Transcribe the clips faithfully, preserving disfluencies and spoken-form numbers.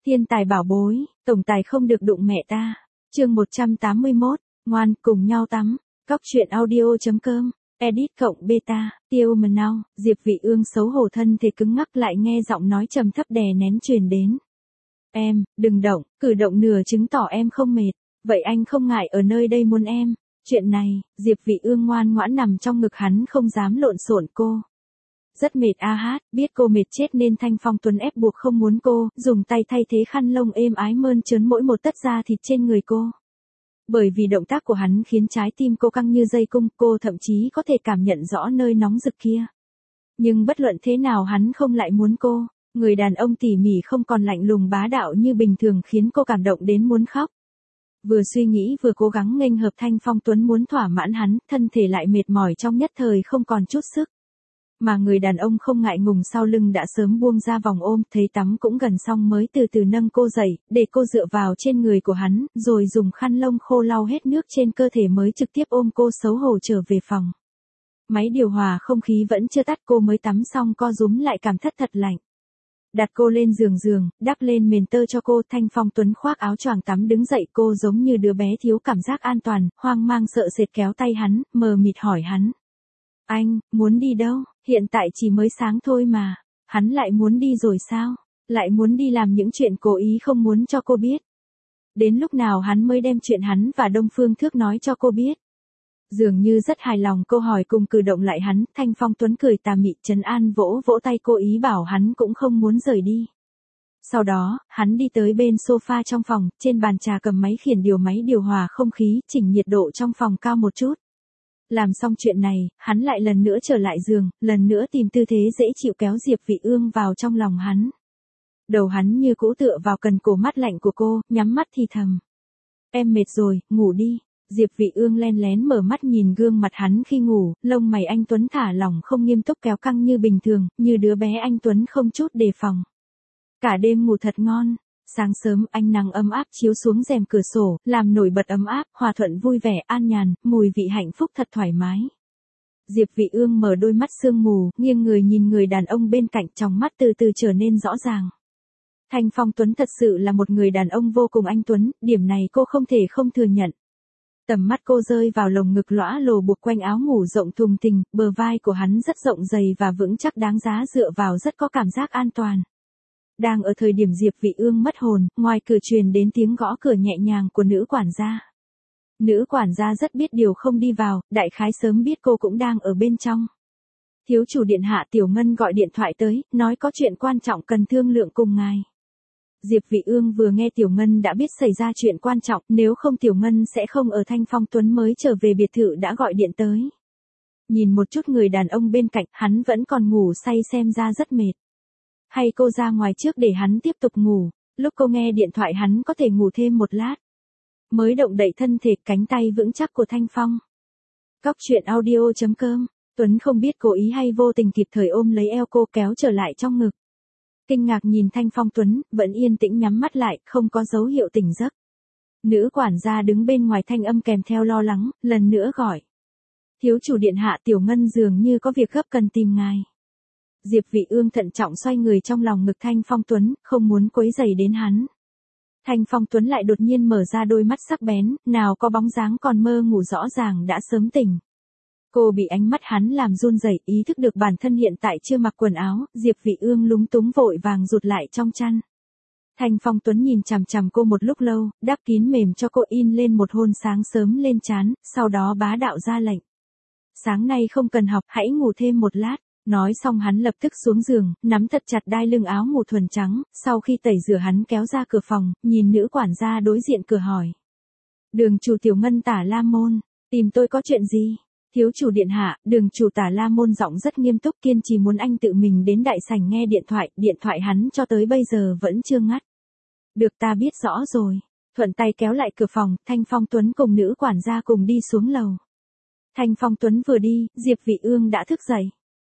Thiên tài bảo bối, tổng tài không được đụng mẹ ta. Chương một trăm tám mươi mốt, ngoan, cùng nhau tắm. Cóc truyện audio.com, edit cộng beta, tiêu mần nào, Diệp Vị Ương xấu hổ thân thể cứng ngắc lại nghe giọng nói trầm thấp đè nén truyền đến. Em, đừng động, cử động nửa chứng tỏ em không mệt. Vậy anh không ngại ở nơi đây muốn em. Chuyện này, Diệp Vị Ương ngoan ngoãn nằm trong ngực hắn không dám lộn xộn cô. Rất mệt a hát, biết cô mệt chết nên Thanh Phong Tuấn ép buộc không muốn cô, dùng tay thay thế khăn lông êm ái mơn trớn mỗi một tấc da thịt trên người cô. Bởi vì động tác của hắn khiến trái tim cô căng như dây cung, cô thậm chí có thể cảm nhận rõ nơi nóng rực kia. Nhưng bất luận thế nào hắn không lại muốn cô, người đàn ông tỉ mỉ không còn lạnh lùng bá đạo như bình thường khiến cô cảm động đến muốn khóc. Vừa suy nghĩ vừa cố gắng nghênh hợp Thanh Phong Tuấn muốn thỏa mãn hắn, thân thể lại mệt mỏi trong nhất thời không còn chút sức. Mà người đàn ông không ngại ngùng sau lưng đã sớm buông ra vòng ôm, thấy tắm cũng gần xong mới từ từ nâng cô dậy, để cô dựa vào trên người của hắn, rồi dùng khăn lông khô lau hết nước trên cơ thể mới trực tiếp ôm cô xấu hổ trở về phòng. Máy điều hòa không khí vẫn chưa tắt, cô mới tắm xong co rúm lại cảm thất thật lạnh. Đặt cô lên giường giường, đắp lên mền tơ cho cô, Thanh Phong Tuấn khoác áo choàng tắm đứng dậy, cô giống như đứa bé thiếu cảm giác an toàn, hoang mang sợ sệt kéo tay hắn, mờ mịt hỏi hắn. Anh, muốn đi đâu? Hiện tại chỉ mới sáng thôi mà. Hắn lại muốn đi rồi sao? Lại muốn đi làm những chuyện cố ý không muốn cho cô biết. Đến lúc nào hắn mới đem chuyện hắn và Đông Phương Thước nói cho cô biết. Dường như rất hài lòng câu hỏi cùng cử động lại hắn, Thanh Phong Tuấn cười tà mị trấn an vỗ vỗ tay cô ý bảo hắn cũng không muốn rời đi. Sau đó, hắn đi tới bên sofa trong phòng, trên bàn trà cầm máy khiển điều máy điều hòa không khí, chỉnh nhiệt độ trong phòng cao một chút. Làm xong chuyện này, hắn lại lần nữa trở lại giường, lần nữa tìm tư thế dễ chịu kéo Diệp Vị Ương vào trong lòng hắn. Đầu hắn như cũ tựa vào cần cổ mát lạnh của cô, nhắm mắt thì thầm. Em mệt rồi, ngủ đi. Diệp Vị Ương len lén mở mắt nhìn gương mặt hắn khi ngủ, lông mày anh Tuấn thả lỏng không nghiêm túc kéo căng như bình thường, như đứa bé anh Tuấn không chút đề phòng. Cả đêm ngủ thật ngon. Sáng sớm ánh nắng ấm áp chiếu xuống rèm cửa sổ, làm nổi bật ấm áp, hòa thuận vui vẻ, an nhàn, mùi vị hạnh phúc thật thoải mái. Diệp Vị Ương mở đôi mắt sương mù, nghiêng người nhìn người đàn ông bên cạnh, trong mắt từ từ trở nên rõ ràng. Thanh Phong Tuấn thật sự là một người đàn ông vô cùng anh tuấn, điểm này cô không thể không thừa nhận. Tầm mắt cô rơi vào lồng ngực lõa lồ buộc quanh áo ngủ rộng thùng thình, bờ vai của hắn rất rộng dày và vững chắc đáng giá dựa vào, rất có cảm giác an toàn. Đang ở thời điểm Diệp Vị Ương mất hồn, ngoài cửa truyền đến tiếng gõ cửa nhẹ nhàng của nữ quản gia. Nữ quản gia rất biết điều không đi vào, đại khái sớm biết cô cũng đang ở bên trong. Thiếu chủ điện hạ Tiểu Ngân gọi điện thoại tới, nói có chuyện quan trọng cần thương lượng cùng ngài. Diệp Vị Ương vừa nghe Tiểu Ngân đã biết xảy ra chuyện quan trọng, nếu không Tiểu Ngân sẽ không ở Thanh Phong Tuấn mới trở về biệt thự đã gọi điện tới. Nhìn một chút người đàn ông bên cạnh, hắn vẫn còn ngủ say xem ra rất mệt. Hay cô ra ngoài trước để hắn tiếp tục ngủ, lúc cô nghe điện thoại hắn có thể ngủ thêm một lát. Mới động đậy thân thể, cánh tay vững chắc của Thanh Phong. Cóc truyện audio.com, Tuấn không biết cố ý hay vô tình kịp thời ôm lấy eo cô kéo trở lại trong ngực. Kinh ngạc nhìn Thanh Phong Tuấn, vẫn yên tĩnh nhắm mắt lại, không có dấu hiệu tỉnh giấc. Nữ quản gia đứng bên ngoài thanh âm kèm theo lo lắng, lần nữa gọi. Thiếu chủ điện hạ Tiểu Ngân dường như có việc gấp cần tìm ngài. Diệp Vị Ương thận trọng xoay người trong lòng ngực Thanh Phong Tuấn, không muốn quấy rầy đến hắn. Thanh Phong Tuấn lại đột nhiên mở ra đôi mắt sắc bén, nào có bóng dáng còn mơ ngủ rõ ràng đã sớm tỉnh. Cô bị ánh mắt hắn làm run rẩy, ý thức được bản thân hiện tại chưa mặc quần áo, Diệp Vị Ương lúng túng vội vàng rụt lại trong chăn. Thanh Phong Tuấn nhìn chằm chằm cô một lúc lâu, đắp kín mềm cho cô in lên một hôn sáng sớm lên trán, sau đó bá đạo ra lệnh. Sáng nay không cần học, hãy ngủ thêm một lát. Nói xong hắn lập tức xuống giường, nắm thật chặt đai lưng áo ngủ thuần trắng, sau khi tẩy rửa hắn kéo ra cửa phòng, nhìn nữ quản gia đối diện cửa hỏi. Đường chủ Tiểu Ngân Tả La Môn, tìm tôi có chuyện gì? Thiếu chủ điện hạ, đường chủ Tả La Môn giọng rất nghiêm túc kiên trì muốn anh tự mình đến đại sảnh nghe điện thoại, điện thoại hắn cho tới bây giờ vẫn chưa ngắt. Được ta biết rõ rồi. Thuận tay kéo lại cửa phòng, Thanh Phong Tuấn cùng nữ quản gia cùng đi xuống lầu. Thanh Phong Tuấn vừa đi, Diệp Vị Ương đã thức dậy.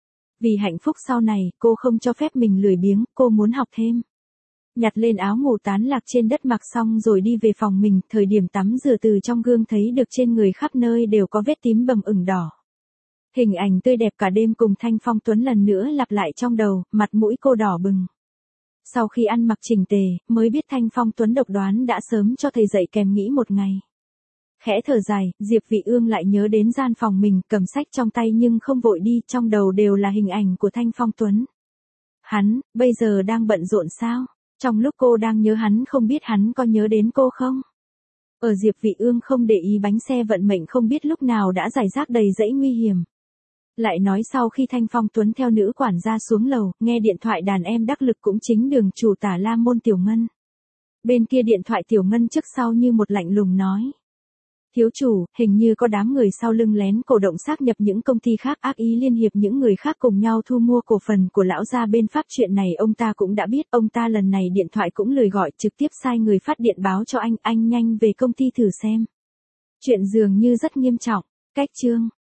Vì hạnh phúc sau này, cô không cho phép mình lười biếng, cô muốn học thêm. Nhặt lên áo ngủ tán lạc trên đất mặc xong rồi đi về phòng mình, thời điểm tắm rửa từ trong gương thấy được trên người khắp nơi đều có vết tím bầm ửng đỏ. Hình ảnh tươi đẹp cả đêm cùng Thanh Phong Tuấn lần nữa lặp lại trong đầu, mặt mũi cô đỏ bừng. Sau khi ăn mặc chỉnh tề, mới biết Thanh Phong Tuấn độc đoán đã sớm cho thầy dạy kèm nghĩ một ngày. Khẽ thở dài, Diệp Vị Ương lại nhớ đến gian phòng mình, cầm sách trong tay nhưng không vội đi, trong đầu đều là hình ảnh của Thanh Phong Tuấn. Hắn, bây giờ đang bận rộn sao? Trong lúc cô đang nhớ hắn không biết hắn có nhớ đến cô không? Ở Diệp Vị Ương không để ý bánh xe vận mệnh không biết lúc nào đã rải rác đầy dãy nguy hiểm. Lại nói sau khi Thanh Phong Tuấn theo nữ quản gia xuống lầu, nghe điện thoại đàn em đắc lực cũng chính đường chủ Tả La Môn Tiểu Ngân. Bên kia điện thoại Tiểu Ngân trước sau như một lạnh lùng nói. Thiếu chủ, hình như có đám người sau lưng lén cổ động xác nhập những công ty khác, ác ý liên hiệp những người khác cùng nhau thu mua cổ phần của lão gia bên Pháp. Chuyện này ông ta cũng đã biết, ông ta lần này điện thoại cũng lười gọi, trực tiếp sai người phát điện báo cho anh, anh nhanh về công ty thử xem. Chuyện dường như rất nghiêm trọng. Cách chương